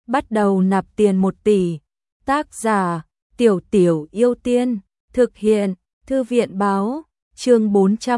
bắt đầu nạp tiền 1 tỷ. Tác giả: Tiểu Tiểu Yêu Tiên. Thực hiện: Thư viện báo. Chương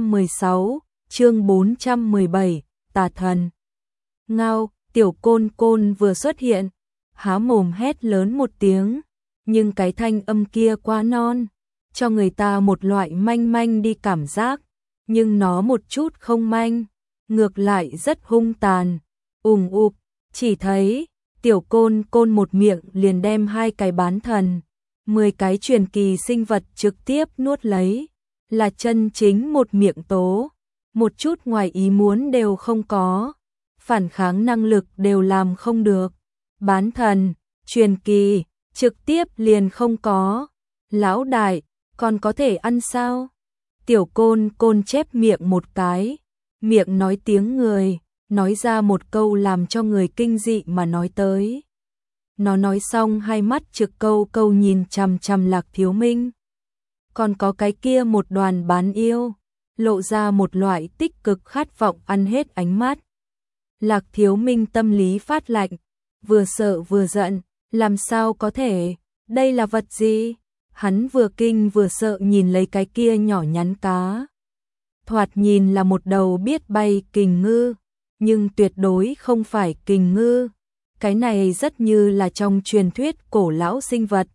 416, chương 417, Tà Thần. Ngao, Tiểu Côn Côn vừa xuất hiện, há mồm hét lớn một tiếng, nhưng cái thanh âm kia quá non, cho người ta một loại manh manh đi cảm giác, nhưng nó một chút không manh, ngược lại rất hung tàn. Ùng ục, chỉ thấy Tiểu Côn Côn một miệng liền đem 2 cái bán thần, 10 cái truyền kỳ sinh vật trực tiếp nuốt lấy, là chân chính một miệng tố, một chút ngoài ý muốn đều không có, phản kháng năng lực đều làm không được. Bán thần, truyền kỳ, trực tiếp liền không có. Lão đại, còn có thể ăn sao? Tiểu Côn Côn chép miệng một cái, miệng nói tiếng người, nói ra một câu làm cho người kinh dị mà nói tới. Nó nói xong hai mắt trực câu câu nhìn chằm chằm Lạc Thiếu Minh. Còn có cái kia một đoàn bán yêu, lộ ra một loại tích cực khát vọng ăn hết ánh mắt. Lạc Thiếu Minh tâm lý phát lạnh, vừa sợ vừa giận, làm sao có thể, đây là vật gì? Hắn vừa kinh vừa sợ nhìn lấy cái kia nhỏ nhắn cá. Thoạt nhìn là một đầu biết bay kình ngư, nhưng tuyệt đối không phải kình ngư. Cái này rất như là trong truyền thuyết cổ lão sinh vật.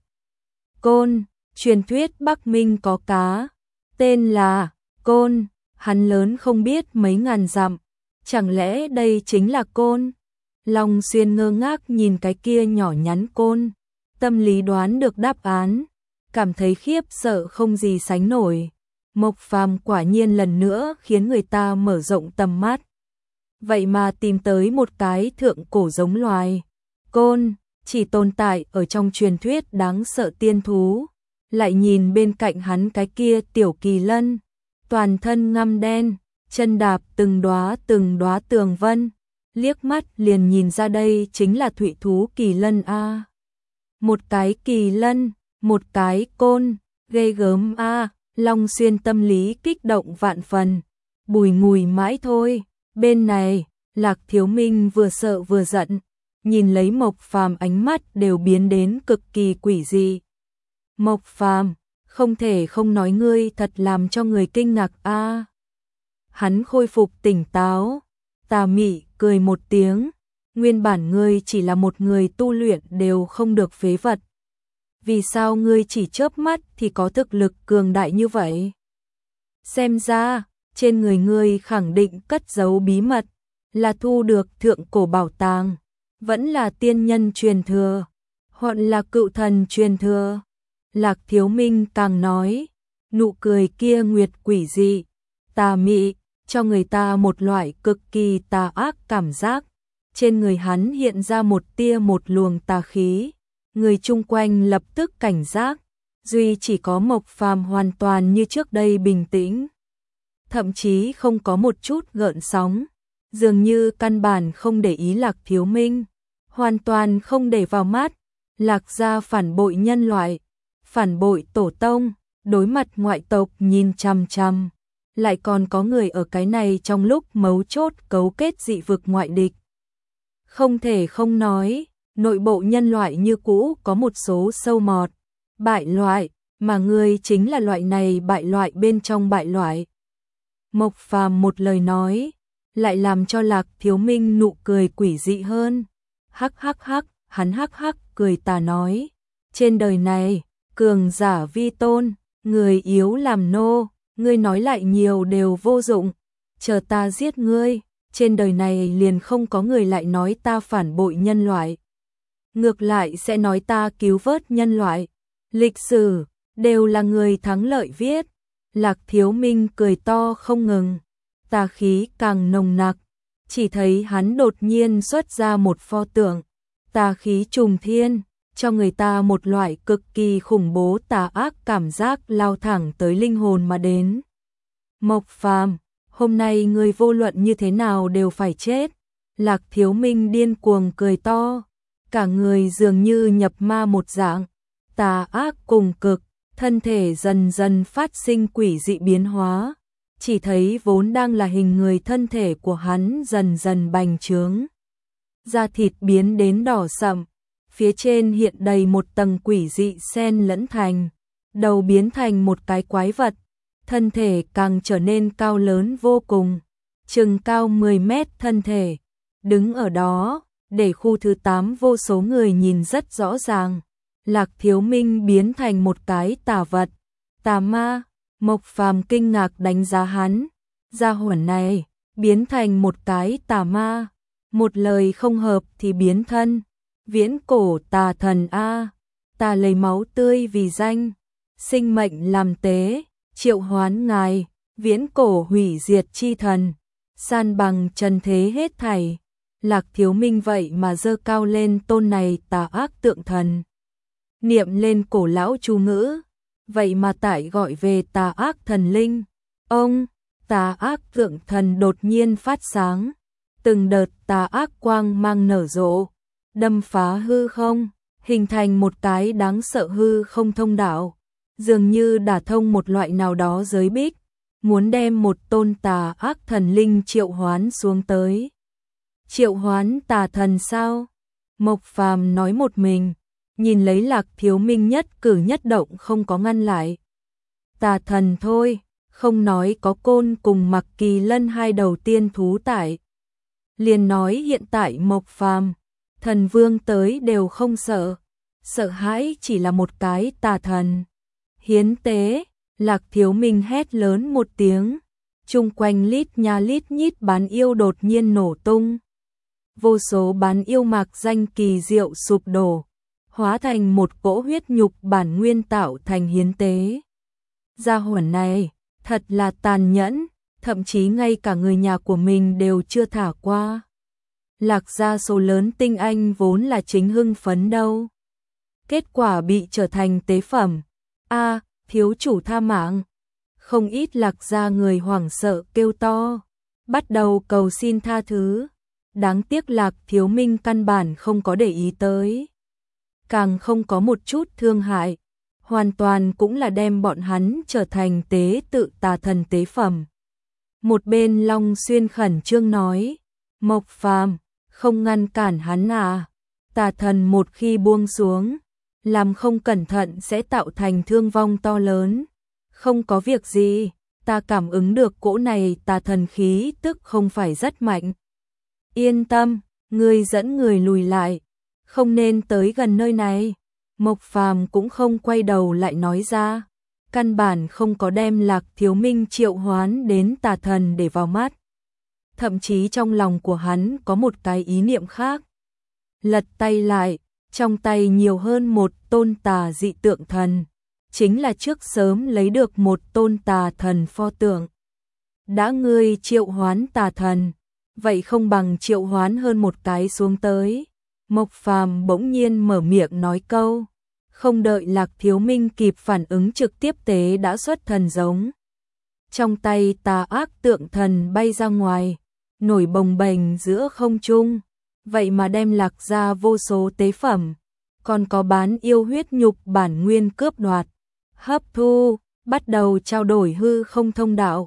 Côn, truyền thuyết Bắc Minh có cá, tên là côn, hắn lớn không biết mấy ngàn dặm, chẳng lẽ đây chính là côn? Long Xuyên ngơ ngác nhìn cái kia nhỏ nhắn côn, tâm lý đoán được đáp án, cảm thấy khiếp sợ không gì sánh nổi. Mộc Phàm quả nhiên lần nữa khiến người ta mở rộng tầm mắt. Vậy mà tìm tới một cái thượng cổ giống loài. Côn, chỉ tồn tại ở trong truyền thuyết đáng sợ tiên thú. Lại nhìn bên cạnh hắn cái kia tiểu kỳ lân, toàn thân ngăm đen, chân đạp từng đóa tường vân, liếc mắt liền nhìn ra đây chính là thụy thú kỳ lân a. Một cái kỳ lân, một cái côn, ghê gớm a. Long Xuyên tâm lý kích động vạn phần, bùi ngùi mãi thôi. Bên này, Lạc Thiếu Minh vừa sợ vừa giận, nhìn lấy Mộc Phàm ánh mắt đều biến đến cực kỳ quỷ dị. Mộc Phàm, không thể không nói ngươi thật làm cho người kinh ngạc a. Hắn khôi phục tỉnh táo, tà mị cười một tiếng, nguyên bản ngươi chỉ là một người tu luyện đều không được phế vật. Vì sao ngươi chỉ chớp mắt thì có thực lực cường đại như vậy? Xem ra, trên người ngươi khẳng định cất giấu bí mật, là thu được thượng cổ bảo tàng, vẫn là tiên nhân truyền thừa, hoặc là cựu thần truyền thừa. Lạc Thiếu Minh càng nói, nụ cười kia nguyệt quỷ dị, tà mị, cho người ta một loại cực kỳ tà ác cảm giác. Trên người hắn hiện ra một tia một luồng tà khí, người chung quanh lập tức cảnh giác, duy chỉ có Mộc Phàm hoàn toàn như trước đây bình tĩnh, thậm chí không có một chút gợn sóng, dường như căn bản không để ý Lạc Thiếu Minh, hoàn toàn không để vào mắt. Lạc gia phản bội nhân loại, phản bội tổ tông, đối mặt ngoại tộc nhìn chằm chằm, lại còn có người ở cái này trong lúc mấu chốt cấu kết dị vực ngoại địch. Không thể không nói, nội bộ nhân loại như cũ có một số sâu mọt, bại loại, mà ngươi chính là loại này bại loại bên trong bại loại. Mộc Phàm một lời nói, lại làm cho Lạc Thiếu Minh nụ cười quỷ dị hơn. Hắc hắc hắc, hắn hắc hắc cười tà nói, trên đời này, cường giả vi tôn, người yếu làm nô, ngươi nói lại nhiều đều vô dụng, chờ ta giết ngươi, trên đời này liền không có người lại nói ta phản bội nhân loại. Ngược lại sẽ nói ta cứu vớt nhân loại. Lịch sử, đều là người thắng lợi viết. Lạc Thiếu Minh cười to không ngừng, tà khí càng nồng nặc, chỉ thấy hắn đột nhiên xuất ra một pho tượng, tà khí trùng thiên, cho người ta một loại cực kỳ khủng bố tà ác cảm giác lao thẳng tới linh hồn mà đến. Mộc Phàm, hôm nay người vô luận như thế nào đều phải chết. Lạc Thiếu Minh điên cuồng cười to, cả người dường như nhập ma một dạng, tà ác cùng cực, thân thể dần dần phát sinh quỷ dị biến hóa, chỉ thấy vốn đang là hình người thân thể của hắn dần dần bành trướng, da thịt biến đến đỏ sậm, phía trên hiện đầy một tầng quỷ dị xen lẫn thành, đầu biến thành một cái quái vật, thân thể càng trở nên cao lớn vô cùng, chừng cao 10 mét thân thể, đứng ở đó, để khu thứ 8 vô số người nhìn rất rõ ràng. Lạc Thiếu Minh biến thành một cái tà vật, tà ma. Mộc Phàm kinh ngạc đánh giá hắn, gia hỏa này biến thành một cái tà ma, một lời không hợp thì biến thân, viễn cổ tà thần a, ta lấy máu tươi vì danh, sinh mệnh làm tế, triệu hoán ngài, viễn cổ hủy diệt chi thần, san bằng trần thế hết thảy. Lạc Thiếu Minh vậy mà giơ cao lên tôn này tà ác tượng thần, niệm lên cổ lão chú ngữ, vậy mà tại gọi về tà ác thần linh. Ông, tà ác tượng thần đột nhiên phát sáng, từng đợt tà ác quang mang nở rộ, đâm phá hư không, hình thành một cái đáng sợ hư không thông đạo, dường như đả thông một loại nào đó giới bích, muốn đem một tôn tà ác thần linh triệu hoán xuống tới. Triệu hoán tà thần sao? Mộc Phàm nói một mình, nhìn lấy Lạc Thiếu Minh nhất cử nhất động không có ngăn lại. Tà thần thôi, không nói có Côn cùng Mặc Kỳ Lân hai đầu tiên thú tại. Liền nói hiện tại Mộc Phàm, thần vương tới đều không sợ, sợ hãi chỉ là một cái tà thần. Hiến tế, Lạc Thiếu Minh hét lớn một tiếng, chung quanh lít nha lít nhít bán yêu đột nhiên nổ tung. Vô số bán yêu mạc danh kỳ diệu sụp đổ, hóa thành một cỗ huyết nhục bản nguyên tạo thành hiến tế. Gia hỏa này, thật là tàn nhẫn, thậm chí ngay cả người nhà của mình đều chưa thả qua. Lạc gia số lớn tinh anh vốn là chính hưng phấn đâu. Kết quả bị trở thành tế phẩm. A, thiếu chủ tha mạng. Không ít Lạc gia người hoảng sợ kêu to, bắt đầu cầu xin tha thứ. Đáng tiếc Lạc Thiếu Minh căn bản không có để ý tới, càng không có một chút thương hại, hoàn toàn cũng là đem bọn hắn trở thành tế tự tà thần tế phẩm. Một bên Long Xuyên khẩn trương nói, Mộc Phàm, không ngăn cản hắn à, tà thần một khi buông xuống, làm không cẩn thận sẽ tạo thành thương vong to lớn. Không có việc gì, ta cảm ứng được cỗ này tà thần khí tức không phải rất mạnh. Yên tâm, ngươi dẫn người lùi lại, không nên tới gần nơi này. Mộc Phàm cũng không quay đầu lại nói ra, căn bản không có đem Lạc Thiếu Minh triệu hoán đến tà thần để vào mắt. Thậm chí trong lòng của hắn có một cái ý niệm khác. Lật tay lại, trong tay nhiều hơn một tôn tà dị tượng thần, chính là trước sớm lấy được một tôn tà thần pho tượng. Đã ngươi triệu hoán tà thần, vậy không bằng triệu hoán hơn một cái xuống tới. Mộc Phàm bỗng nhiên mở miệng nói câu, không đợi Lạc Thiếu Minh kịp phản ứng trực tiếp tế đã xuất thần giống. Trong tay tà ác tượng thần bay ra ngoài, nổi bồng bềnh giữa không trung, vậy mà đem Lạc ra vô số tế phẩm, còn có bán yêu huyết nhục bản nguyên cướp đoạt, hấp thu, bắt đầu trao đổi hư không thông đạo.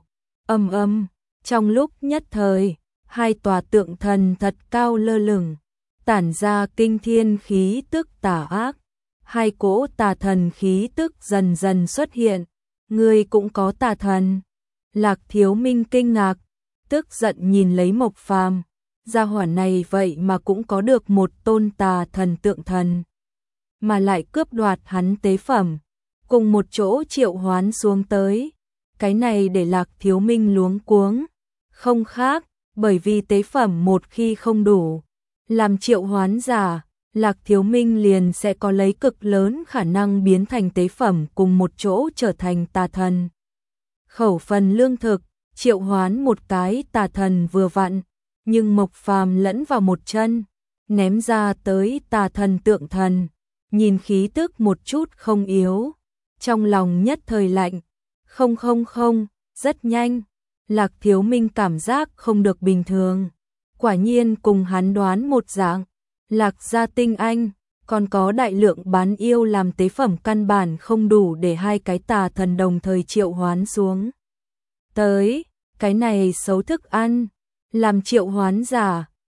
Trong lúc nhất thời, hai tòa tượng thần thật cao lơ lửng, tản ra kinh thiên khí tức tà ác. Hai cỗ tà thần khí tức dần dần xuất hiện. Ngươi cũng có tà thần? Lạc Thiếu Minh kinh ngạc, tức giận nhìn lấy Mộc Phàm, gia hỏa này vậy mà cũng có được một tôn tà thần tượng thần, mà lại cướp đoạt hắn tế phẩm, cùng một chỗ triệu hoán xuống tới. Cái này để Lạc Thiếu Minh luống cuống, không khác, bởi vì tế phẩm một khi không đủ, làm triệu hoán giả, Lạc Thiếu Minh liền sẽ có lấy cực lớn khả năng biến thành tế phẩm cùng một chỗ trở thành tà thần. Khẩu phần lương thực, triệu hoán một cái tà thần vừa vặn, nhưng Mộc Phàm lẫn vào một chân, ném ra tới tà thần tượng thần, nhìn khí tức một chút không yếu, trong lòng nhất thời lạnh. Không, rất nhanh, Lạc Thiếu Minh cảm giác không được bình thường, quả nhiên cùng hắn đoán một dạng. Lạc gia tinh anh, còn có đại lượng bán yêu làm tế phẩm căn bản không đủ để hai cái tà thần đồng thời triệu hoán xuống tới. Cái này xấu thức ăn, làm triệu hoán giả,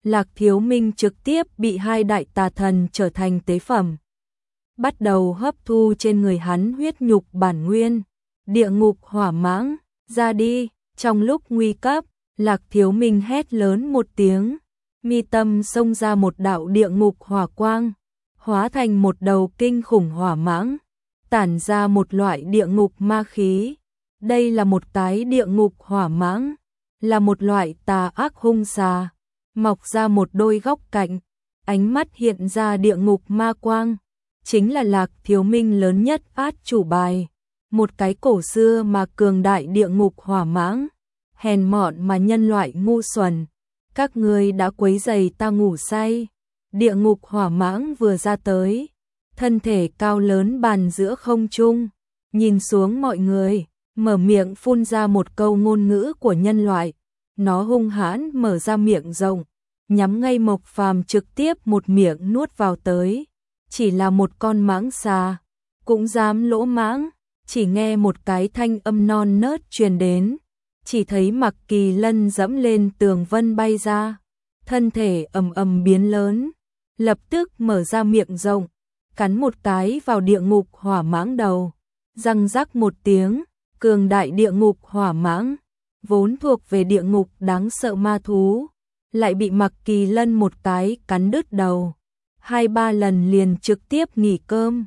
Lạc Thiếu Minh trực tiếp bị hai đại tà thần trở thành tế phẩm, bắt đầu hấp thu trên người hắn huyết nhục bản nguyên. Địa ngục hỏa mãng, ra đi. Trong lúc nguy cấp, Lạc Thiếu Minh hét lớn một tiếng, mi tâm xông ra một đạo địa ngục hỏa quang, hóa thành một đầu kinh khủng hỏa mãng, tản ra một loại địa ngục ma khí. Đây là một cái địa ngục hỏa mãng, là một loại tà ác hung xà, mọc ra một đôi góc cạnh, ánh mắt hiện ra địa ngục ma quang, chính là Lạc Thiếu Minh lớn nhất át chủ bài, một cái cổ xưa mà cường đại địa ngục hỏa mãng. Hèn mọn mà nhân loại ngu xuẩn, các ngươi đã quấy rầy ta ngủ say. Địa ngục hỏa mãng vừa ra tới, thân thể cao lớn bàn giữa không trung, nhìn xuống mọi người, mở miệng phun ra một câu ngôn ngữ của nhân loại. Nó hung hãn mở ra miệng rộng, nhắm ngay Mộc Phàm trực tiếp một miệng nuốt vào tới. Chỉ là một con mãng xà, cũng dám lỗ mãng. Chỉ nghe một cái thanh âm non nớt truyền đến, chỉ thấy Mặc Kỳ Lân dẫm lên tường vân bay ra, thân thể ầm ầm biến lớn, lập tức mở ra miệng rộng, cắn một cái vào địa ngục hỏa mãng đầu. Răng rắc một tiếng, cường đại địa ngục hỏa mãng, vốn thuộc về địa ngục đáng sợ ma thú, lại bị Mặc Kỳ Lân một cái cắn đứt đầu. 2-3 lần liền trực tiếp nghỉ cơm.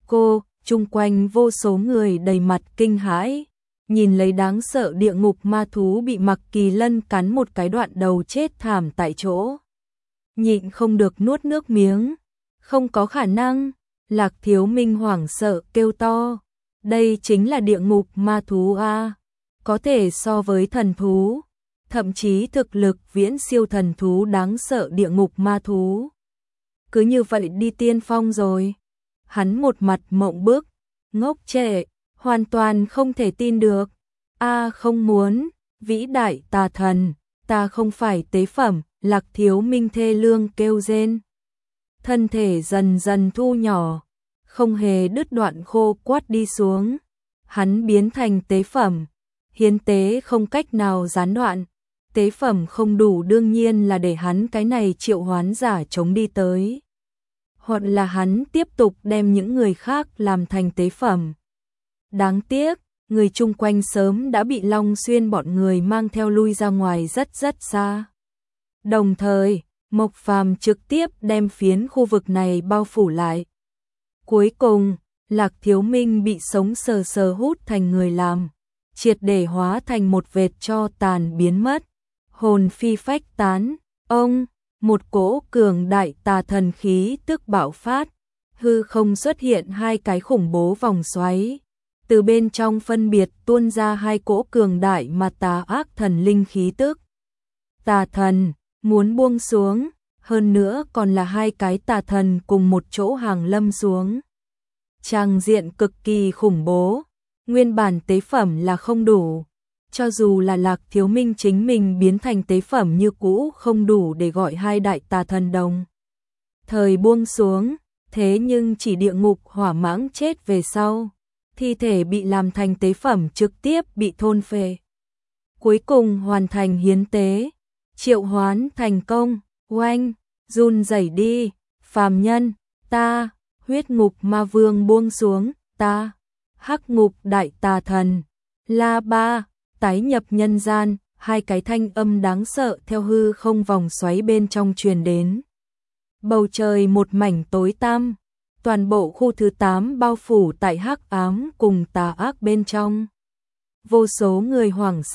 Chung quanh vô số người đầy mặt kinh hãi, nhìn lấy đáng sợ địa ngục ma thú bị Mặc Kỳ Lân cắn một cái đoạn đầu chết thảm tại chỗ. Nhịn không được nuốt nước miếng, không có khả năng. Lạc Thiếu Minh hoảng sợ kêu to, đây chính là địa ngục ma thú a, có thể so với thần thú, thậm chí thực lực viễn siêu thần thú đáng sợ địa ngục ma thú. Cứ như vậy đi tiên phong rồi. Hắn một mặt mộng bức, ngốc trệ, hoàn toàn không thể tin được. Không muốn, vĩ đại tà thần, ta không phải tế phẩm. Lạc Thiếu Minh thê lương kêu rên. Thân thể dần dần thu nhỏ, không hề đứt đoạn khô quắt đi xuống. Hắn biến thành tế phẩm, hiến tế không cách nào gián đoạn. Tế phẩm không đủ đương nhiên là để hắn cái này triệu hoán giả chống đi tới. Hoặc là hắn tiếp tục đem những người khác làm thành tế phẩm. Đáng tiếc, người chung quanh sớm đã bị Long Xuyên bọn người mang theo lui ra ngoài rất rất xa. Đồng thời, Mộc Phàm trực tiếp đem phiến khu vực này bao phủ lại. Cuối cùng, Lạc Thiếu Minh bị sống sờ sờ hút thành người làm, triệt để hóa thành một vệt tro tàn biến mất, hồn phi phách tán. Một cỗ cường đại tà thần khí tức bạo phát, hư không xuất hiện hai cái khủng bố vòng xoáy, từ bên trong phân biệt tuôn ra hai cỗ cường đại mà tà ác thần linh khí tức. Tà thần muốn buông xuống, hơn nữa còn là hai cái tà thần cùng một chỗ hàng lâm xuống. Tràng diện cực kỳ khủng bố, nguyên bản tế phẩm là không đủ. Cho dù là Lạc Thiếu Minh chính mình biến thành tế phẩm như cũ không đủ để gọi hai đại tà thần đồng thời buông xuống, thế nhưng chỉ địa ngục hỏa mãng chết về sau, thi thể bị làm thành tế phẩm trực tiếp bị thôn phệ. Cuối cùng hoàn thành hiến tế, triệu hoán thành công. Oanh, run rẩy đi, phàm nhân, ta, huyết ngục ma vương buông xuống, ta, hắc ngục đại tà thần, La Ba, tái nhập nhân gian. Hai cái thanh âm đáng sợ theo hư không vòng xoáy bên trong truyền đến. Bầu trời một mảnh tối tăm, toàn bộ khu thứ 8 bao phủ tại hắc ám cùng tà ác bên trong. Vô số người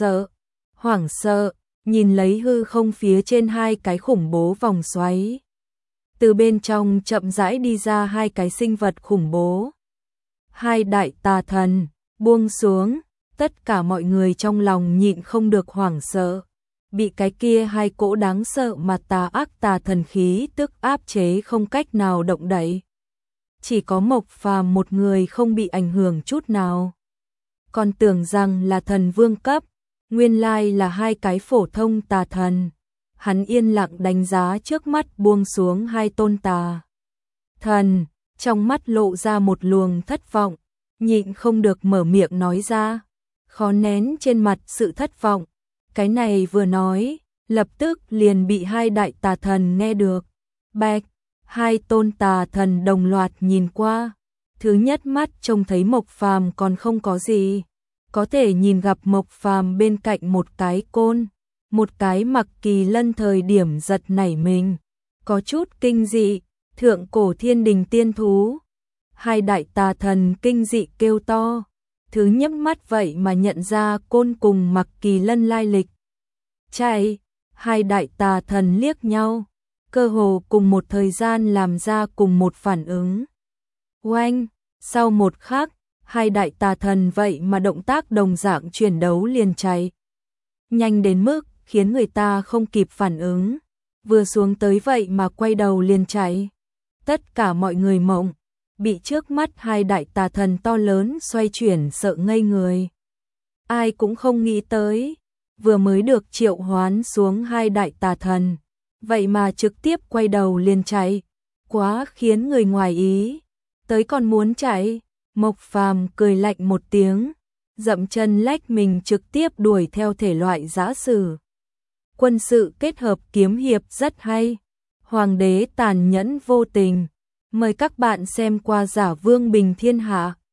hoảng sợ, nhìn lấy hư không phía trên hai cái khủng bố vòng xoáy. Từ bên trong chậm rãi đi ra hai cái sinh vật khủng bố. Hai đại tà thần, buông xuống. Tất cả mọi người trong lòng nhịn không được hoảng sợ, bị cái kia hai cỗ đáng sợ mà tà ác tà thần khí tức áp chế không cách nào động đậy. Chỉ có Mộc Phàm một người không bị ảnh hưởng chút nào. Còn tưởng rằng là thần vương cấp, nguyên lai là hai cái phổ thông tà thần. Hắn yên lặng đánh giá trước mắt buông xuống hai tôn tà thần, trong mắt lộ ra một luồng thất vọng, nhịn không được mở miệng nói ra. Khó nén trên mặt sự thất vọng, cái này vừa nói, lập tức liền bị hai đại tà thần nghe được. Bạch, hai tôn tà thần đồng loạt nhìn qua. Thứ nhất mắt trông thấy Mộc Phàm còn không có gì, có thể nhìn gặp Mộc Phàm bên cạnh một cái côn, một cái Mặc Kỳ Lân thời điểm giật nảy mình, có chút kinh dị, thượng cổ thiên đình tiên thú. Hai đại tà thần kinh dị kêu to, thứ nhấp mắt vậy mà nhận ra côn cùng Mặc Kỳ Lân lai lịch. Chạy, hai đại tà thần liếc nhau, cơ hồ cùng một thời gian làm ra cùng một phản ứng. Oanh, sau một khắc, hai đại tà thần vậy mà động tác đồng dạng chuyển đấu liền chạy. Nhanh đến mức khiến người ta không kịp phản ứng, vừa xuống tới vậy mà quay đầu liền chạy. Tất cả mọi người mộng, bị trước mắt hai đại tà thần to lớn xoay chuyển sợ ngây người. Ai cũng không nghĩ tới, vừa mới được triệu hoán xuống hai đại tà thần, vậy mà trực tiếp quay đầu liền chạy, quá khiến người ngoài ý. Tới còn muốn chạy, Mộc Phàm cười lạnh một tiếng, dậm chân lách mình trực tiếp đuổi theo thể loại giã sử. Quân sự kết hợp kiếm hiệp rất hay. Hoàng đế tàn nhẫn vô tình. Mời các bạn xem qua Giả Vương Bình Thiên Hạ.